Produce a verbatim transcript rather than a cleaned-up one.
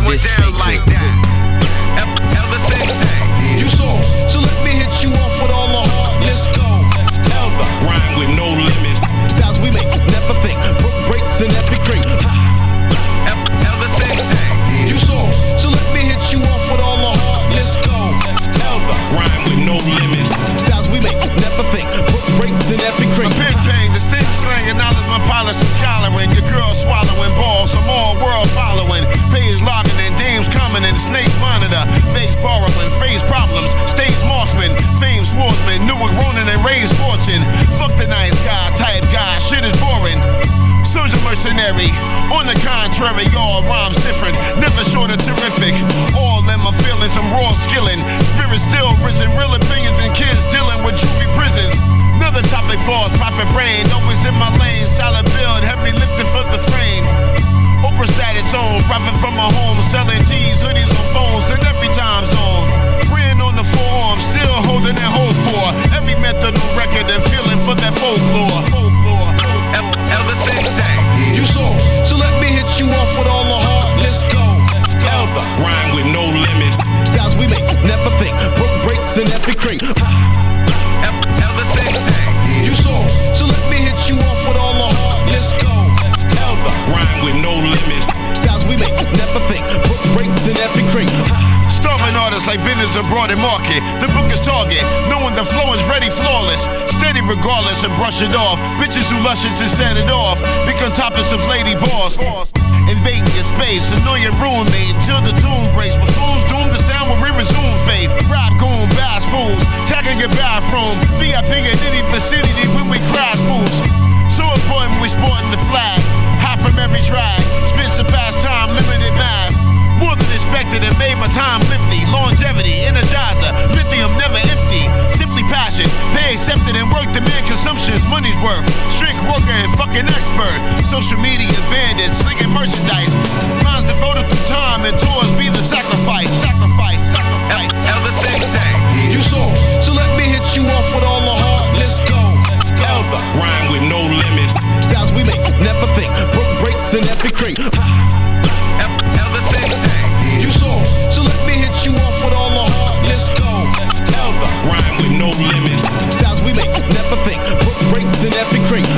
going down like that. Elder Sensei. You saw, so let me hit you off with all the heart. Let's go. Elder. Rhyme with no limits. Styles we make, never fake. Broke breaks and epic crate. Elder Sensei. You saw, so let me hit you off with all the heart. Let's go. Elder. Rhyme with no limits. Styles we make, never fake. Broke breaks and epic crate. My pen page, distinct slang, knowledge, my policy scholaring. Your girl swallowing balls, some all world following. Page logging and dames coming and snakes monitor. Face borrowing, face problems. Stage marksman, fame swordsman. Newark Ronin and raised fortune. Fuck the nice guy, type guy, shit is boring. Soldier mercenary, on the contrary, all rhymes different, never short of terrific. All in my feelings, I'm raw skilling. Spirit still risen, real opinions and kids dealing with juvie prisons. Another topic falls, profit brain, always in my lane. Solid build, heavy lifting for the frame. Oprah static zone, profit from my home. Selling G's, hoodies on phones in every time zone. Praying on the forearm, still holding that hope for every method on record and feeling for that folklore. Folklore. Elder Sensei. You saw, so let me hit you off with all the heart. Let's go. Elder. Rhyme with no limits. Styles we make, never fake. Broke breaks and epic crate. Elder Sensei. You saw, so let me hit you off with all the heart. Let's go. Elder. Rhyme with no limits. Styles we make, never fake. Broke breaks and epic crate. Starving artists like vendors abroad in market. The book is target, knowing the flow is ready, flawless. Steady regardless and brush it off. Bitches who luscious and set it off. Become topics of lady boss. Invading your space, annoy your roommate till the tomb breaks. Buffoons doomed to sound when we resume faith. Rap goon, bass fools, tagging your bathroom. V I P in any vicinity when we crash booths. So important we sporting the flag. Hot from every track. Spit surpass time, limited math. More than expected and made my time lifty. Longevity, energizer, lithium never empty. Simply passion, pay accepted and work demand consumption's money's worth. Strict worker and fucking expert. Social media bandits, slinging merchandise. Minds devoted to time and tours be the sacrifice. Sacrifice, sacrifice. Elder Sensei. You saw, so let me hit you off with all the heart. Let's go. Elder. Rhyme with no limits. Styles we make, never fake. Broke breaks and epic crate. Elder Sensei. You saw, so let me hit you off with all the heart. Let's go. Elder. Rhyme with no limits. Styles we make, never fake. Broke breaks and epic crate.